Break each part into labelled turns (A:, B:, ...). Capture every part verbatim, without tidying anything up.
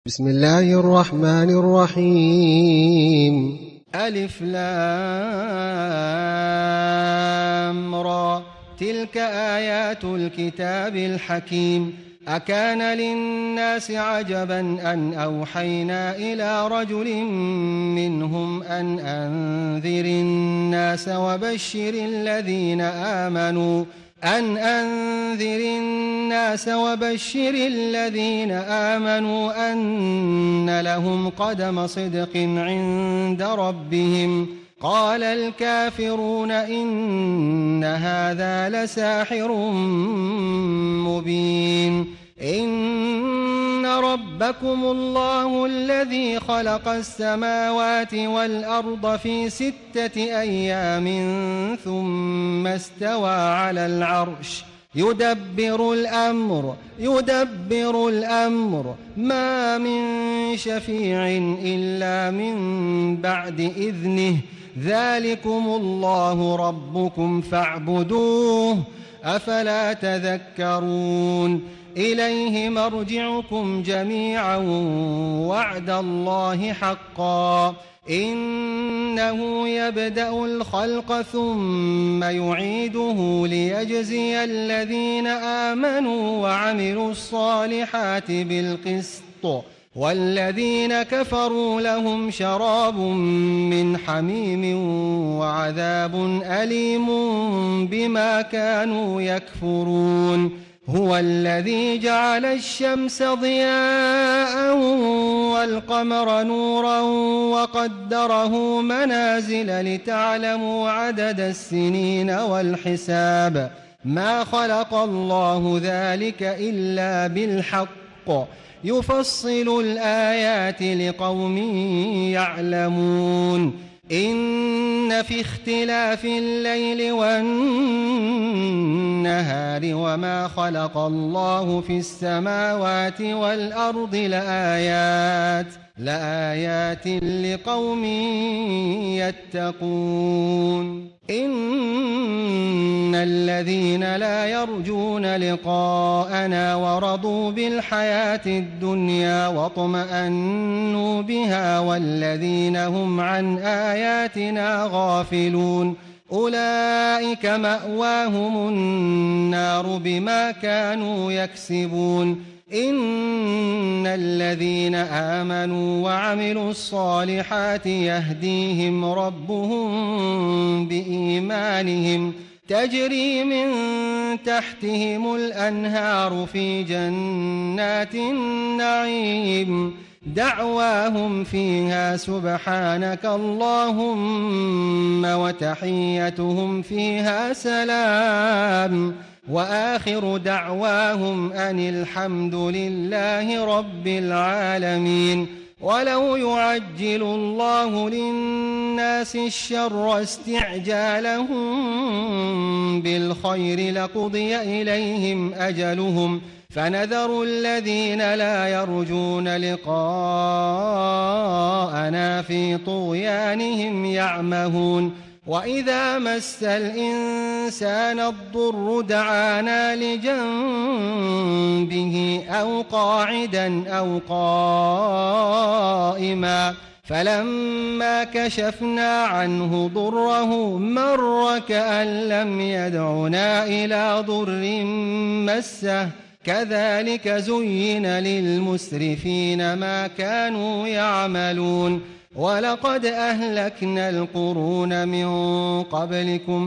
A: بسم الله الرحمن الرحيم.
B: ألف لام را تلك آيات الكتاب الحكيم. أكان للناس عجبا أن أوحينا إلى رجل منهم أن أنذر الناس وبشر الذين آمنوا أن أنذر الناس وبشر الذين آمنوا أن لهم قدم صدق عند ربهم. قال الكافرون إن هذا لساحر مبين. إن ربكم الله الذي خلق السماوات والأرض في ستة أيام ثم استوى على العرش يدبر الأمر يدبر الأمر ما من شفيع إلا من بعد إذنه. ذلكم الله ربكم فاعبدوه أفلا تذكرون. إليه مرجعكم جميعا وعد الله حقا. إنه يبدأ الخلق ثم يعيده ليجزي الذين آمنوا وعملوا الصالحات بالقسط والذين كفروا لهم شراب من حميم وعذاب أليم بما كانوا يكفرون. هو الذي جعل الشمس ضياء والقمر نورا وقدره منازل لتعلموا عدد السنين والحساب. ما خلق الله ذلك إلا بالحق يفصل الآيات لقوم يعلمون. إن في اختلاف الليل والنهار وما خلق الله في السماوات والأرض لآيات لآيات لقوم يتقون. إن الذين لا يرجون لقاءنا ورضوا بالحياة الدنيا واطمأنوا بها والذين هم عن آياتنا غافلون أولئك مأواهم النار بما كانوا يكسبون. إن الذين آمنوا وعملوا الصالحات يهديهم ربهم بإيمانهم تجري من تحتهم الأنهار في جنات النعيم. دعواهم فيها سبحانك اللهم وتحيتهم فيها سلام وآخر دعواهم أن الحمد لله رب العالمين. ولو يعجل الله للناس الشر استعجالهم بالخير لقضي إليهم أجلهم فنذر الذين لا يرجون لقاءنا في طغيانهم يعمهون. وإذا مس الإنسان الضر دعانا لجنبه أو قاعدا أو قائما فلما كشفنا عنه ضره مر كأن لم يدعنا إلى ضر مسه. كذلك زين للمسرفين ما كانوا يعملون. ولقد أهلكنا القرون من قبلكم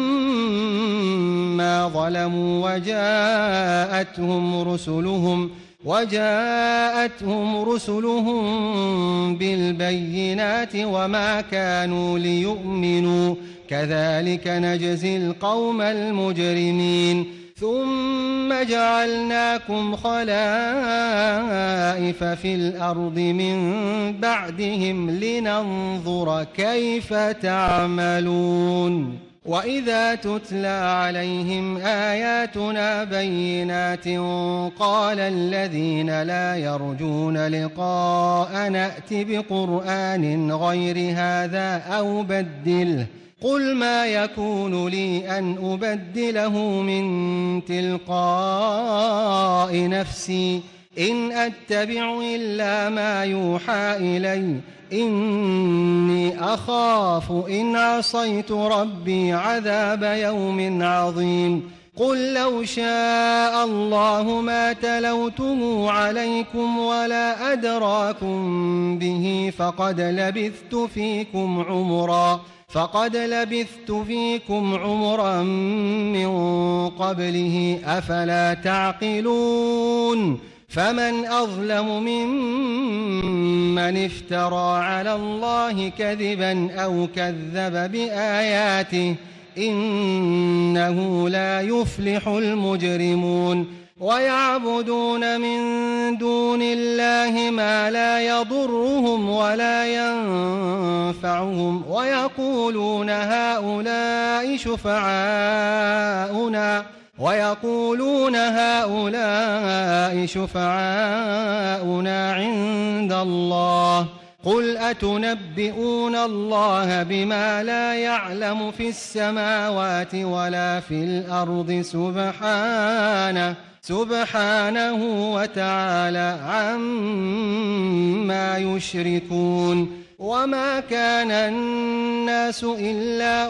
B: لما ظلموا وجاءتهم رسلهم وجاءتهم رسلهم بالبينات وما كانوا ليؤمنوا كذلك نجزي القوم المجرمين. ثم جعلناكم خلائف في الأرض من بعدهم لننظر كيف تعملون. وإذا تتلى عليهم آياتنا بينات قال الذين لا يرجون لقاءنا ائت بقرآن غير هذا أو بدله قل ما يكون لي أن أبدله من تلقاء نفسي إن أتبع إلا ما يوحى إلي إني أخاف إن عصيت ربي عذاب يوم عظيم قل لو شاء الله ما تلوته عليكم ولا أدراكم به فقد لبثت فيكم عمرا فقد لبثت فيكم عمرا من قبله أفلا تعقلون فمن أظلم ممن افترى على الله كذبا أو كذب بآياته إنه لا يفلح المجرمون ويعبدون من دون الله ما لا يضرهم ولا ينفعهم ويقولون هؤلاء شفعاؤنا ويقولون هؤلاء شفعاؤنا عند الله قل أتنبئون الله بما لا يعلم في السماوات ولا في الأرض سبحانه سبحانه وتعالى عما يشركون وما كان الناس إلا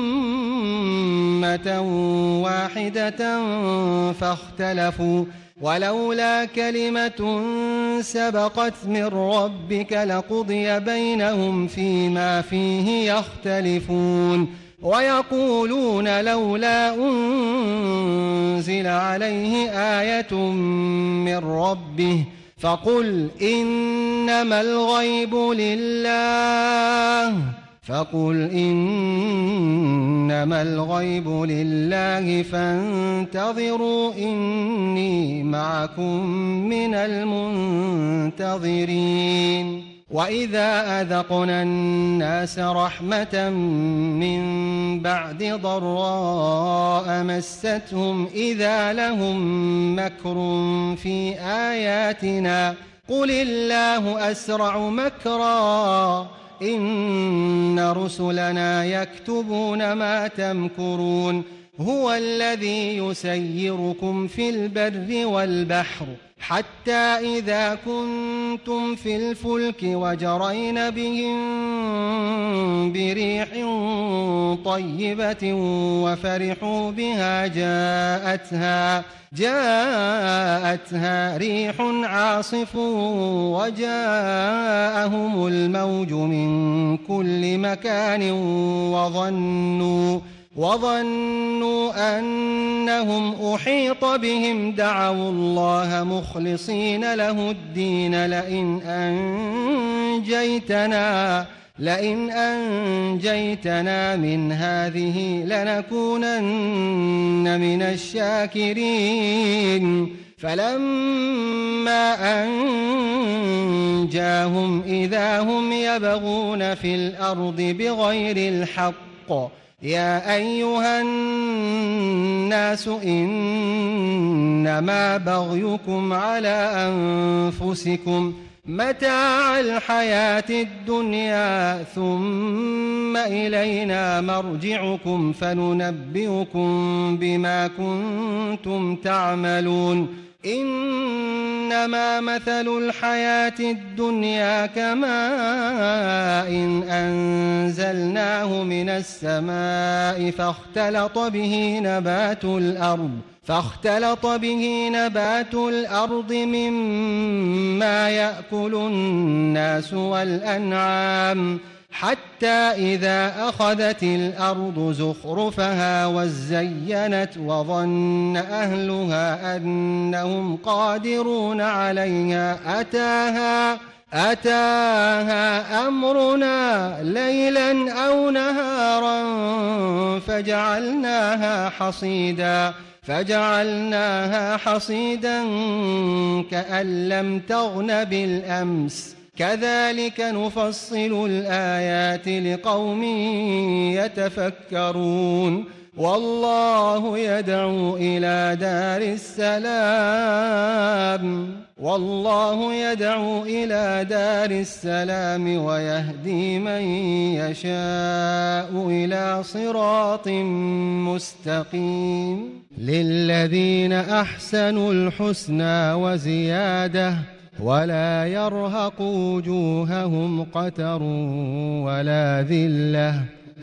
B: أمة واحدة فاختلفوا ولولا كلمة سبقت من ربك لقضي بينهم فيما فيه يختلفون ويقولون لولا أنزل عليه آية من ربه فقل إنما الغيب لله فقل إنما الغيب لله فانتظروا إني معكم من المنتظرين وإذا أذقنا الناس رحمة من بعد ضراء مستهم إذا لهم مكر في آياتنا قل الله أسرع مكرا إن رسلنا يكتبون ما تمكرون هو الذي يسيركم في البر والبحر حتى إذا كنتم في الفلك وجرين بهم بريح طيبة وفرحوا بها جاءتها جاءتها ريح عاصف وجاءهم الموج من كل مكان وظنوا وظنوا أنهم أحيط بهم دعوا الله مخلصين له الدين لئن أنجيتنا لئن أنجيتنا من هذه لنكونن من الشاكرين فلما أنجاهم إذا هم يبغون في الأرض بغير الحق يا أيها الناس إنما بغيكم على أنفسكم متاع الحياة الدنيا ثم إلينا مرجعكم فننبئكم بما كنتم تعملون إنما مثل الحياة الدنيا كماء إن أنزلناه من السماء فاختلط به نبات الأرض فاختلط به نبات الأرض مما يأكل الناس والأنعام حتى إذا أخذت الأرض زخرفها وزينت وظن أهلها أنهم قادرون عليها أتاها أتاها أمرنا ليلا أو نهارا فجعلناها حصيدا فجعلناها حصيدا كأن لم تغن بالأمس كذلك نفصل الآيات لقوم يتفكرون والله يدعو إلى دار السلام والله يدعو إلى دار السلام ويهدي من يشاء إلى صراط مستقيم للذين أحسنوا الحسنى وزيادة ولا يرهق وجوههم قتر ولا ذلة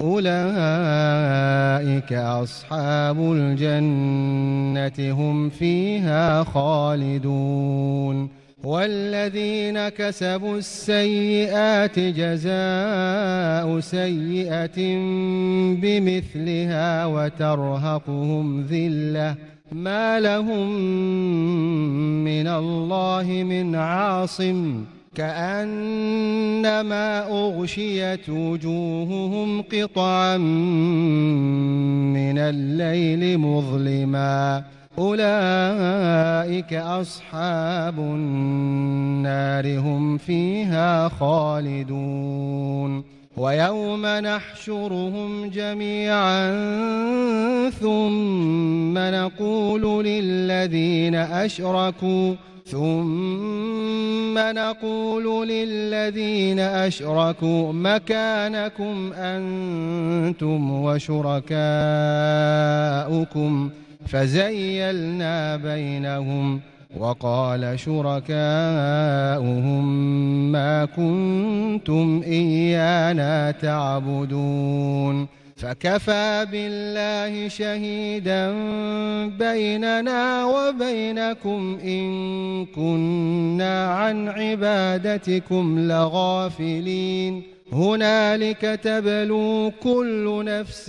B: أولئك أصحاب الجنة هم فيها خالدون والذين كسبوا السيئات جزاء سيئة بمثلها وترهقهم ذلة ما لهم من الله من عاصم كأنما أغشيت وجوههم قطعا من الليل مظلما أولئك أصحاب النار هم فيها خالدون ويوم نحشرهم جميعا ثم نقول للذين أشركوا ثم نقول للذين أشركوا مكانكم أنتم وشركاؤكم فزيلنا بينهم وقال شركاؤهم ما كنتم إيانا تعبدون فكفى بالله شهيدا بيننا وبينكم إن كنا عن عبادتكم لغافلين هنالك تبلو كل نفس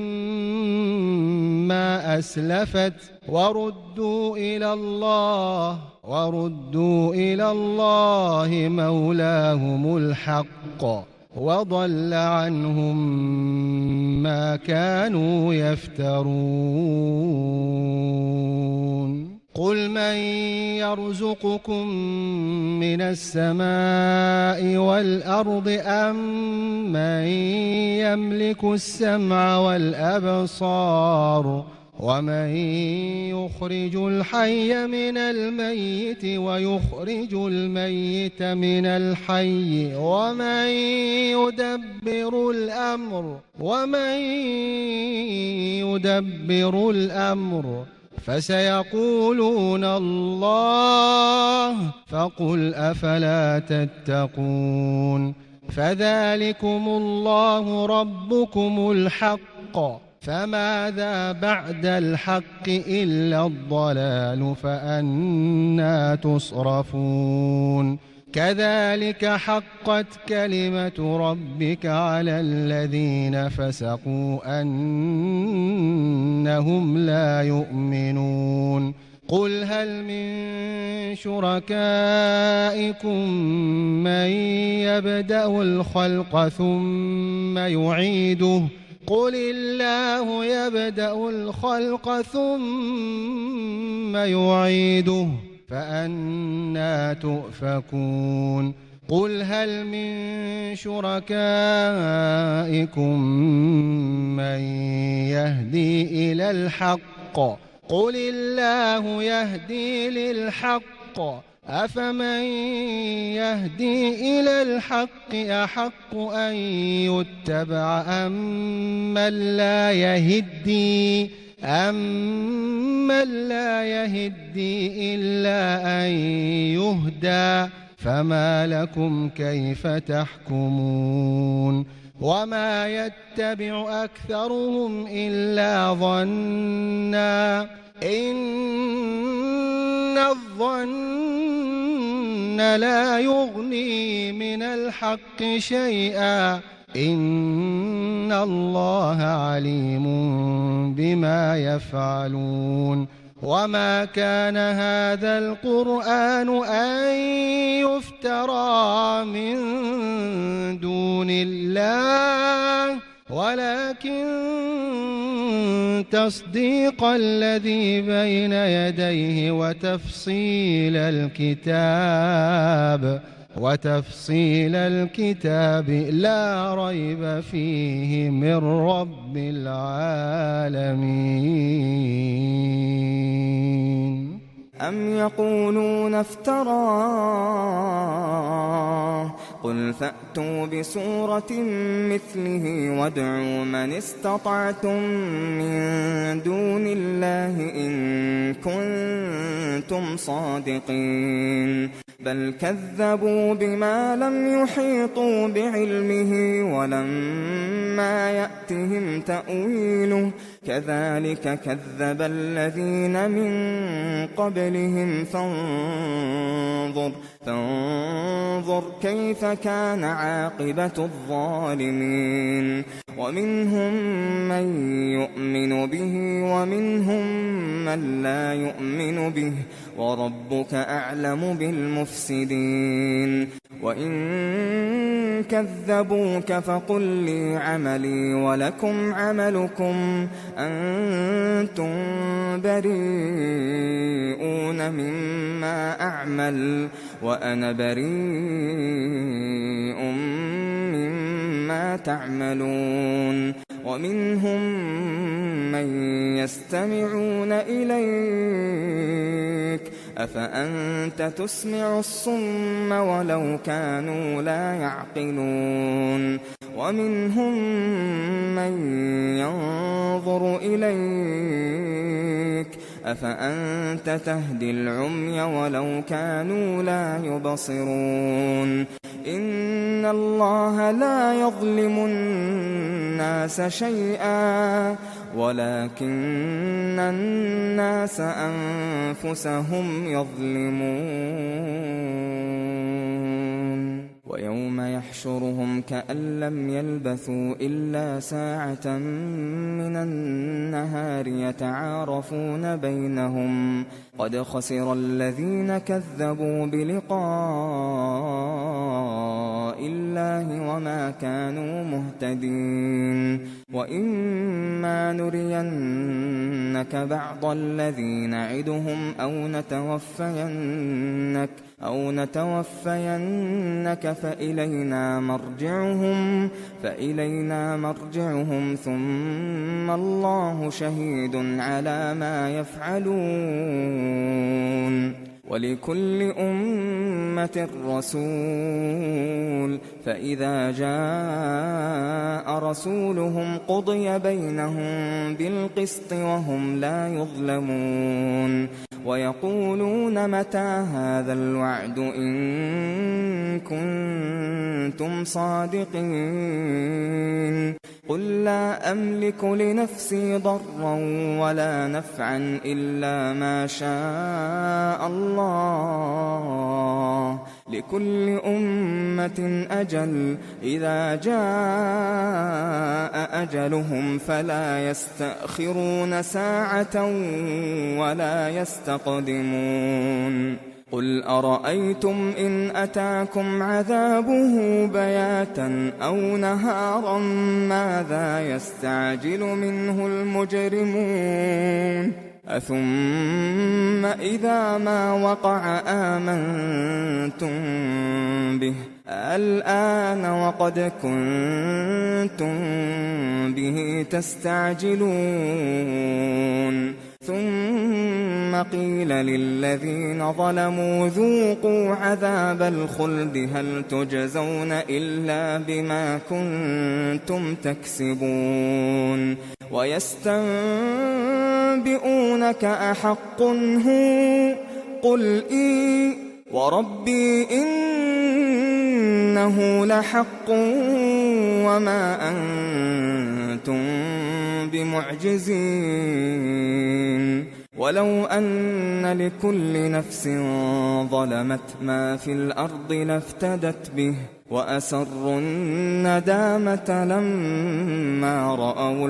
B: ما أسلفت وردوا إلى الله وردوا إلى الله مولاهم الحق وضل عنهم ما كانوا يفترون قل من يرزقكم من السماء والأرض أم من يملك السمع والأبصار ومن يخرج الحي من الميت ويخرج الميت من الحي ومن يدبر الأمر ومن يدبر الأمر فسيقولون الله فقل أفلا تتقون فذلكم الله ربكم الحق فماذا بعد الحق إلا الضلال فأنى تصرفون كذلك حقت كلمة ربك على الذين فسقوا أنهم لا يؤمنون قل هل من شركائكم من يبدأ الخلق ثم يعيده قل الله يبدأ الخلق ثم يعيده فأنى تؤفكون قل هل من شركائكم من يهدي إلى الحق قل الله يهدي للحق أفمن يهدي إلى الحق أحق أن يتبع أمن لا يهدي أمن لا يهدي إلا أن يهدى فما لكم كيف تحكمون وما يتبع أكثرهم إلا ظنا إن الظن لا يغني من الحق شيئا إن الله عليم بما يفعلون وما كان هذا القرآن أن يفترى من دون الله ولكن تصديق الذي بين يديه وتفصيل الكتاب وتفصيل الكتاب لا ريب فيه من رب العالمين.
C: أم يقولون افتراه قل فأتوا بسورة مثله وادعوا من استطعتم من دون الله إن كنتم صادقين بل كذبوا بما لم يحيطوا بعلمه ولما يأتهم تأويله كذلك كذب الذين من قبلهم فانظر فانظر كيف كان عاقبة الظالمين ومنهم من يؤمن به ومنهم من لا يؤمن به وربك أعلم بالمفسدين وإن كذبوك فقل لي عملي ولكم عملكم أنتم بريئون مما أعمل وأنا بريء مما تعملون ومنهم من يستمعون إليك أفأنت تسمع الصم ولو كانوا لا يعقلون ومنهم من ينظر إليك أفأنت تهدي العمي ولو كانوا لا يبصرون إن الله لا يظلم الناس شيئا ولكن الناس أنفسهم يظلمون ويوم يحشرهم كأن لم يلبثوا إلا ساعة من النهار يتعارفون بينهم قد خسر الذين كذبوا بلقاء الله وما كانوا مهتدين وإما نرينك بعض الذي نعدهم أو نتوفينك أو نتوفينك فإلينا مرجعهم فإلينا مرجعهم ثم الله شهيد على ما يفعلون ولكل أمة رسول فإذا جاء رسولهم قضي بينهم بالقسط وهم لا يظلمون ويقولون متى هذا الوعد إن كنتم صادقين قل لا أملك لنفسي ضرا ولا نفعا إلا ما شاء الله لكل أمة أجل إذا جاء أجلهم فلا يستأخرون ساعة ولا يستقدمون قل أرأيتم إن أتاكم عذابه بياتا أو نهارا ماذا يستعجل منه المجرمون أثم إذا ما وقع آمنتم به الآن وقد كنتم به تستعجلون ثم قيل للذين ظلموا ذوقوا عذاب الخلد هل تجزون إلا بما كنتم تكسبون ويستنبئونك أحق هو قل إي وربي إنه لحق وما أنتم بمعجزين ولو أن لكل نفس ظلمت ما في الأرض لافتدت به وأسروا الندامة لما رأوا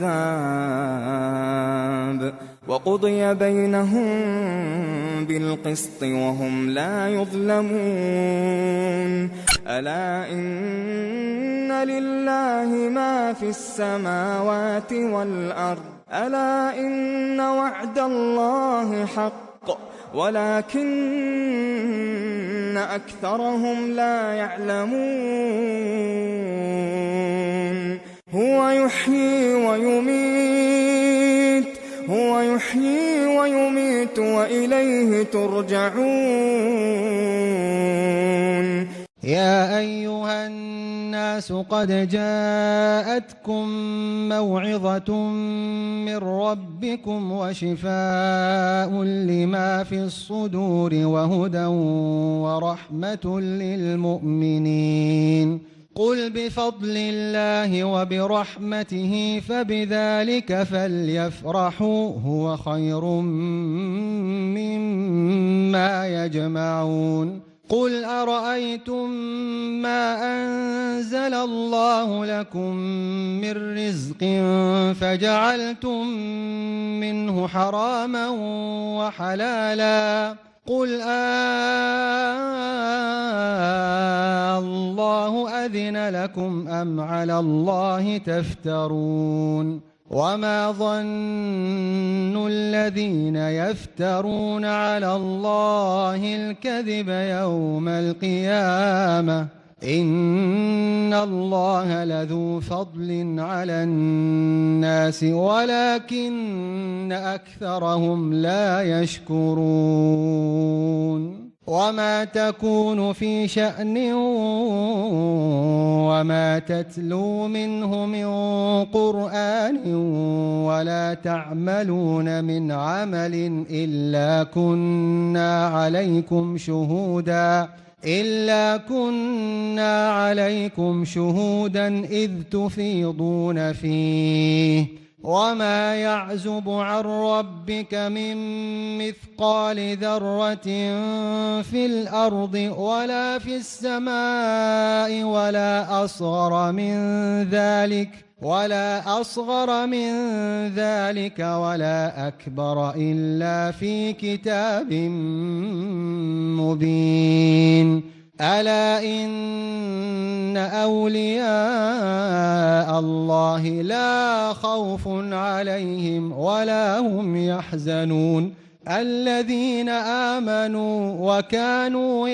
C: العذاب وقضي بينهم بالقسط وهم لا يظلمون ألا إن لله ما في السماوات والأرض ألا إن وعد الله حق ولكن أكثرهم لا يعلمون هو يحيي ويميت هو يحيي ويميت وإليه ترجعون
B: يا أيها الناس قد جاءتكم موعظة من ربكم وشفاء لما في الصدور وهدى ورحمة للمؤمنين قل بفضل الله وبرحمته فبذلك فليفرحوا هو خير مما يجمعون قل أرأيتم ما أنزل الله لكم من رزق فجعلتم منه حراما وحلالا قل آه الله أذن لكم أم على الله تفترون وما ظن الذين يفترون على الله الكذب يوم القيامة إن الله لذو فضل على الناس ولكن أكثرهم لا يشكرون وما تكون في شأن وما تتلو منه من قرآن ولا تعملون من عمل إلا كنا عليكم شهودا إلا كنا عليكم شهودا إذ تفيضون فيه وما يعزب عن ربك من مثقال ذرة في الأرض ولا في السماء ولا أصغر من ذلك ولا أصغر من ذلك ولا أكبر إلا في كتاب مبين ألا إن أولياء الله لا خوف عليهم ولا هم يحزنون الذين آمنوا وكانوا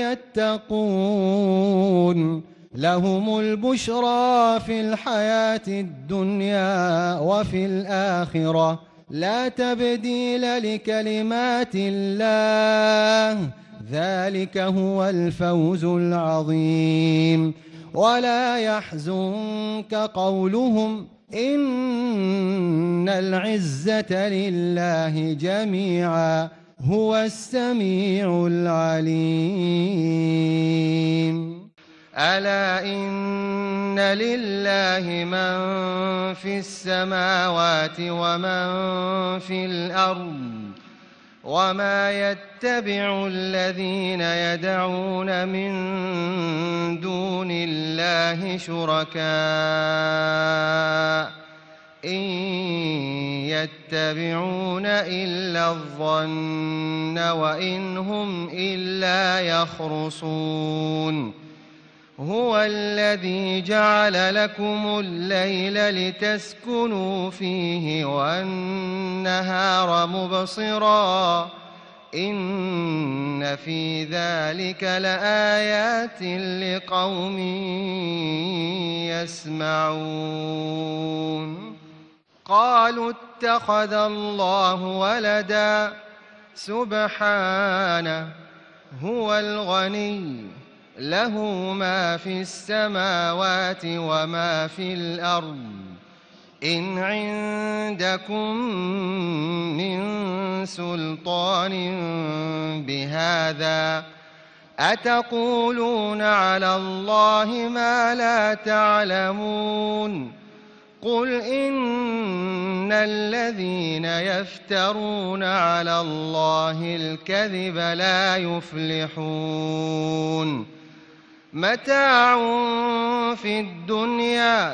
B: يتقون لهم البشرى في الحياة الدنيا وفي الآخرة لا تبديل لكلمات الله ذلك هو الفوز العظيم ولا يحزنك قولهم إن العزة لله جميعا هو السميع العليم ألا إن لله من في السماوات ومن في الأرض وما يتبع الذين يدعون من دون الله شركاء إن يتبعون إلا الظن وإن هم إلا يخرصون هو الذي جعل لكم الليل لتسكنوا فيه والنهار مبصرا إن في ذلك لآيات لقوم يسمعون قالوا اتخذ الله ولدا سبحانه هو الغني له ما في السماوات وما في الأرض إن عندكم من سلطان بهذا أتقولون على الله ما لا تعلمون قل إن الذين يفترون على الله الكذب لا يفلحون متاع في الدنيا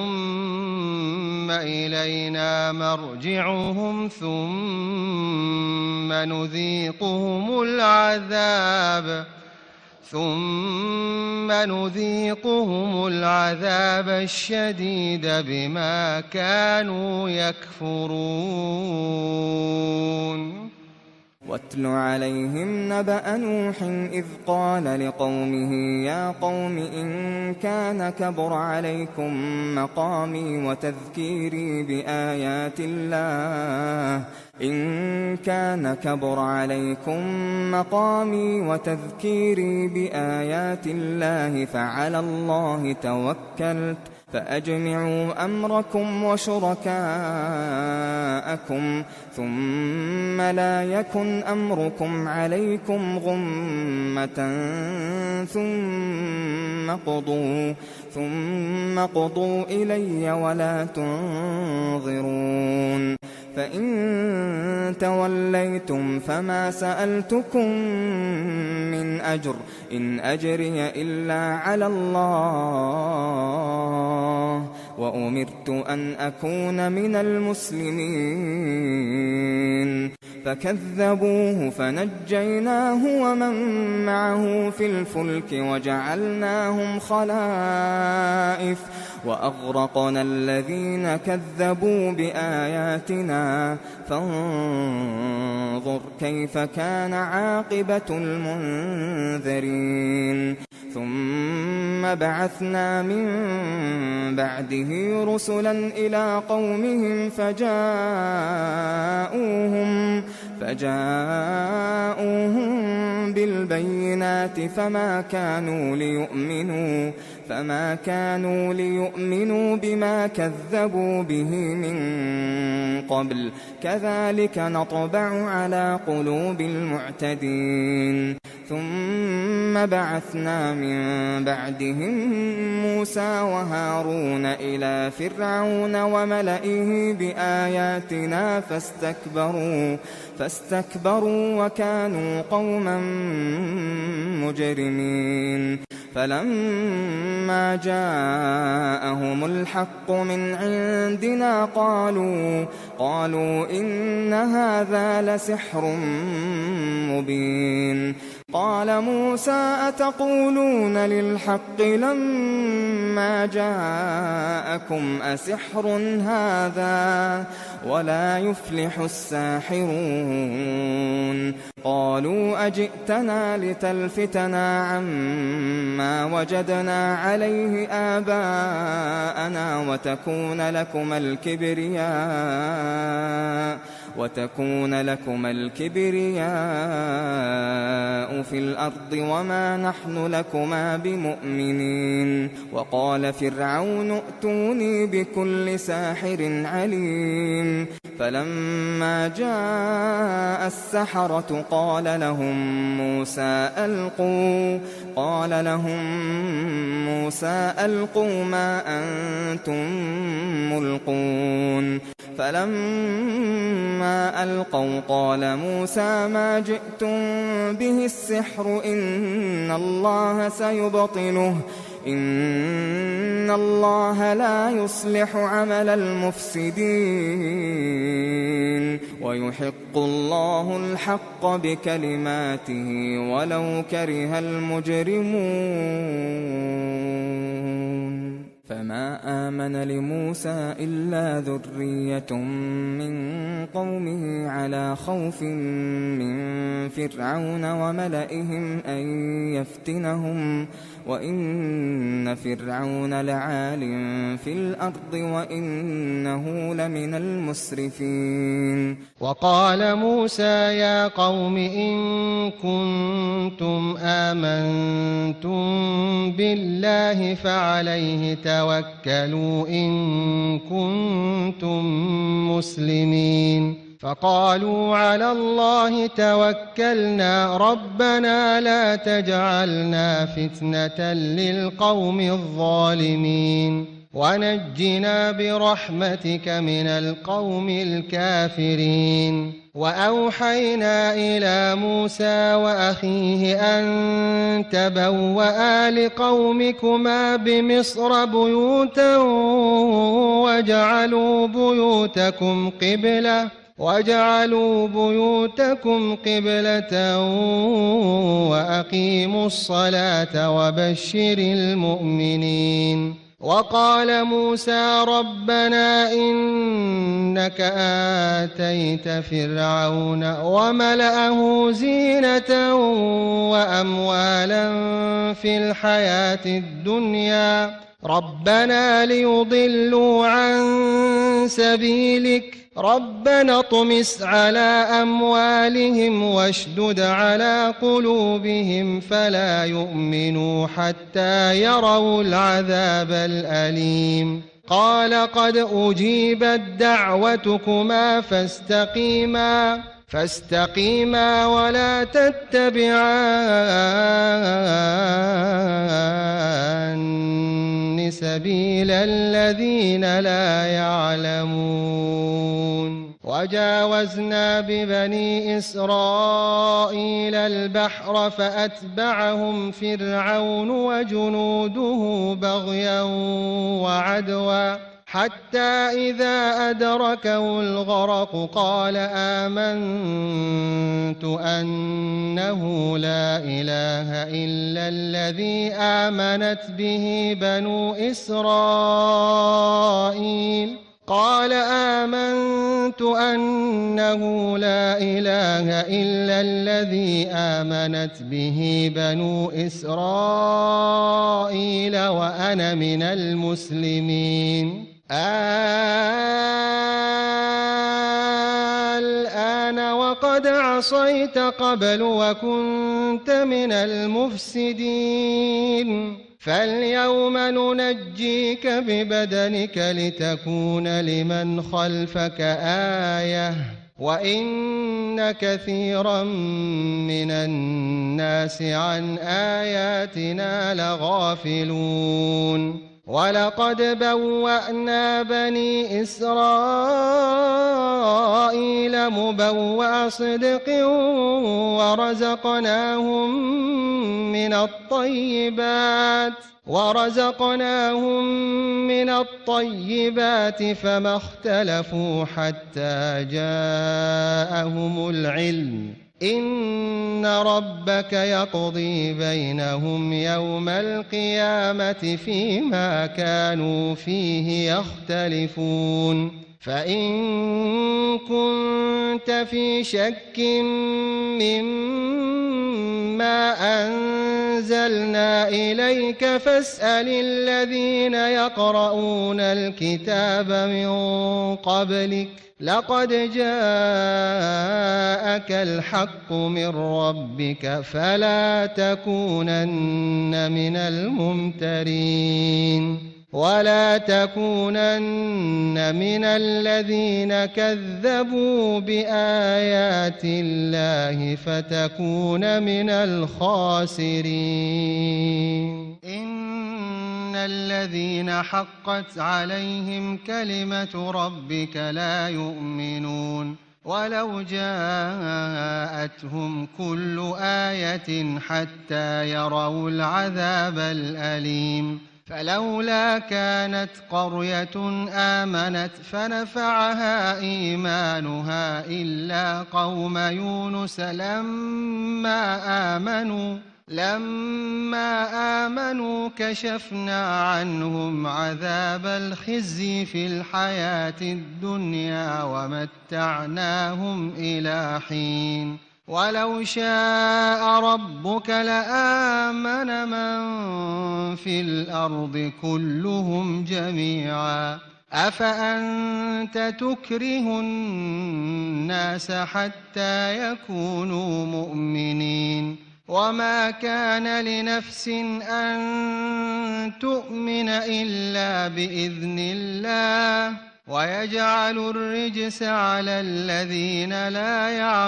B: ثم إلينا مرجعهم ثم نذيقهم العذاب ثم نذيقهم العذاب الشديد بما كانوا يكفرون
C: واتل عليهم نبأ نوح إذ قال لقومه يا قوم إن كان كبر عليكم مقامي وتذكيري بآيات الله إن كان كبر عليكم مقامي وتذكيري بآيات الله فعلى الله توكلت فأجمعوا أمركم وشركاءكم ثم لا يكن أمركم عليكم غمة ثم قضوا ثم قضوا إلي ولا تنظرون فإن توليتم فما سألتكم من أجر إن أجري إلا على الله وأمرت أن أكون من المسلمين فكذبوه فنجيناه ومن معه في الفلك وجعلناهم خلائف وأغرقنا الذين كذبوا بآياتنا فانظر كيف كان عاقبة المنذرين ثم بعثنا من بعده رسلا إلى قومهم فجاءوهم فجاءوهم بالبينات فما كانوا ليؤمنوا فما كانوا ليؤمنوا بما كذبوا به من قبل كذلك نطبع على قلوب المعتدين ثم بعثنا من بعدهم موسى وهارون إلى فرعون وملئه بآياتنا فاستكبروا فاستكبروا وكانوا قوما مجرمين فلما جاءهم الحق من عندنا قالوا قالوا إن هذا لسحر مبين قال موسى أتقولون للحق لما جاءكم أسحر هذا ولا يفلح الساحرون قالوا أجئتنا لتلفتنا عما وجدنا عليه آباءنا وتكون لكما الكبرياء وتكون لكما الكبرياء في الأرض وما نحن لكما بمؤمنين وقال فرعون ائتوني بكل ساحر عليم فلما جاء السحرة قال لهم موسى ألقوا قال لهم موسى ألقوا ما أنتم ملقون فلما ألقوا قال موسى ما جئتم به السحر إن الله سيبطله إن الله لا يصلح عمل المفسدين ويحق الله الحق بكلماته ولو كره المجرمون فما آمن لموسى إلا ذرية من قومه على خوف من فرعون وملئهم أن يفتنهم وإن فرعون لعال في الأرض وإنه لمن المسرفين
B: وقال موسى يا قوم إن كنتم آمنتم بالله فعليه توكلوا إن كنتم مسلمين فقالوا على الله توكلنا ربنا لا تجعلنا فتنة للقوم الظالمين ونجنا برحمتك من القوم الكافرين وأوحينا إلى موسى وأخيه أن تبوأ لقومكما بمصر بيوتا وجعلوا بيوتكم قبلة وَاجْعَلُوا بُيُوتَكُمْ قِبْلَةً وَأَقِيمُوا الصَّلَاةَ وَبَشِّرِ الْمُؤْمِنِينَ
D: وقال موسى ربنا إنك آتيت فرعون وملأه زينة وأموالا في الحياة الدنيا ربنا ليضلوا عن سبيلك ربنا اطمس على أموالهم واشدد على قلوبهم فلا يؤمنوا حتى يروا العذاب الأليم قال قد أجيبت دعوتكما فاستقيما فاستقيما ولا تتبعان سبيل الذين لا يعلمون وجاوزنا ببني إسرائيل البحر فأتبعهم فرعون وجنوده بغيا وعدوا حتى إذا أدركه الغرق قال آمنت أنه لا إله إلا الذي آمنت به بنو إسرائيل قال آمنت أنه لا إله إلا الذي آمنت به بنو إسرائيل وأنا من المسلمين الآن وقد عصيت قبل وكنت من المفسدين فاليوم ننجيك ببدنك لتكون لمن خلفك آية وإن كثيرا من الناس عن آياتنا لغافلون ولقد بوأنا بني إسرائيل مبوأ صدق ورزقناهم من الطيبات ورزقناهم من الطيبات فما اختلفوا حتى جاءهم العلم إن ربك يقضي بينهم يوم القيامة فيما كانوا فيه يختلفون فإن كنت في شك مما أنزلنا إليك فاسأل الذين يقرؤون الكتاب من قبلك لقد جاءك الحق من ربك فلا تكونن من الممترين ولا تكونن من الذين كذبوا بآيات الله فتكون من الخاسرين إن الذين حقت عليهم كلمة ربك لا يؤمنون ولو جاءتهم كل آية حتى يروا العذاب الأليم فلولا كانت قرية آمنت فنفعها إيمانها إلا قوم يونس لما آمنوا لما آمنوا كشفنا عنهم عذاب الخزي في الحياة الدنيا ومتعناهم إلى حين ولو شاء ربك لآمن من في الأرض كلهم جميعا أفأنت تكره الناس حتى يكونوا مؤمنين وما كان لنفس أن تؤمن إلا بإذن الله ويجعل الرجس على الذين لا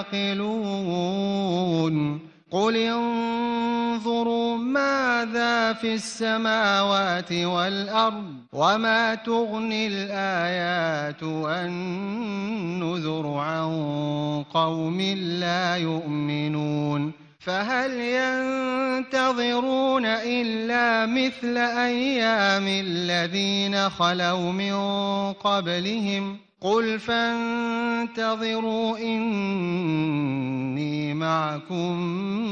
D: يعقلون قل انظروا ماذا في السماوات والأرض وما تغني الآيات والنذر عن قوم لا يؤمنون فهل ينتظرون إلا مثل أيام الذين خلوا من قبلهم قل فانتظروا إني معكم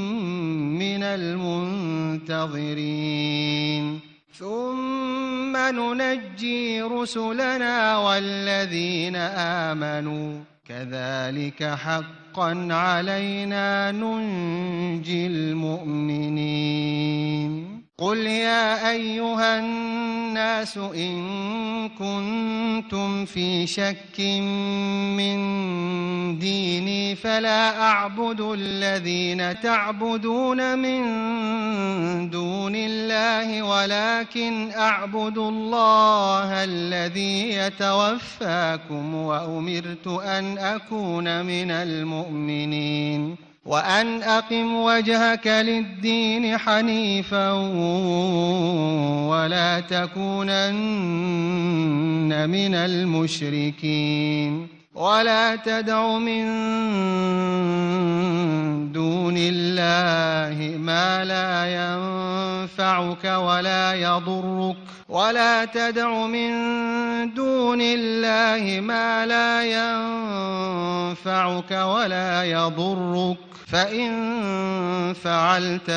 D: من المنتظرين ثم ننجي رسلنا والذين آمنوا كذلك حقا علينا ننجي المؤمنين قل يا أيها الناس إن كنتم في شك من ديني فلا أعبد الذين تعبدون من دون الله ولكن أعبد الله الذي يتوفاكم وأمرت أن أكون من المؤمنين وأن أقم وجهك للدين حنيفا ولا تكونن من المشركين ولا تدع من دون الله ما لا ينفعك ولا يضرك ولا تدع من دون الله ما لا ينفعك ولا يضرك فإن فعلت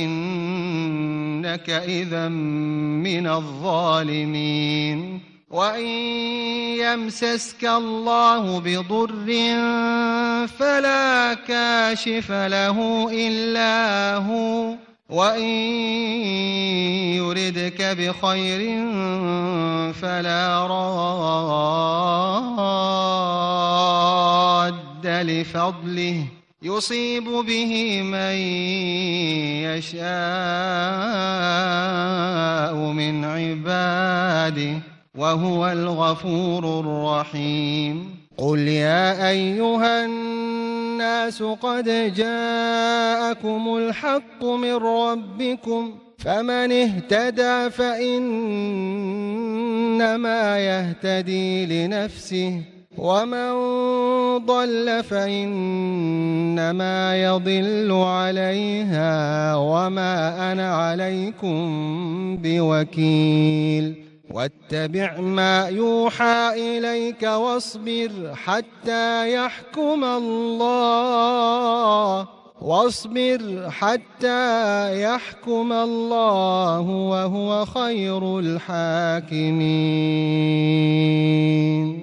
D: فإنك إذا من الظالمين وإن يمسسك الله بضر فلا كاشف له إلا هو وإن يردك بخير فلا راد لفضله يصيب به من يشاء من عباده وهو الغفور الرحيم قل يا أيها الناس قد جاءكم الحق من ربكم فمن اهتدى فإنما يهتدي لنفسه ومن ضل فإنما يضل عليها وما أنا عليكم بوكيل واتبع ما يوحى إليك واصبر حتى يحكم الله واصبر حتى يحكم الله وهو خير الحاكمين.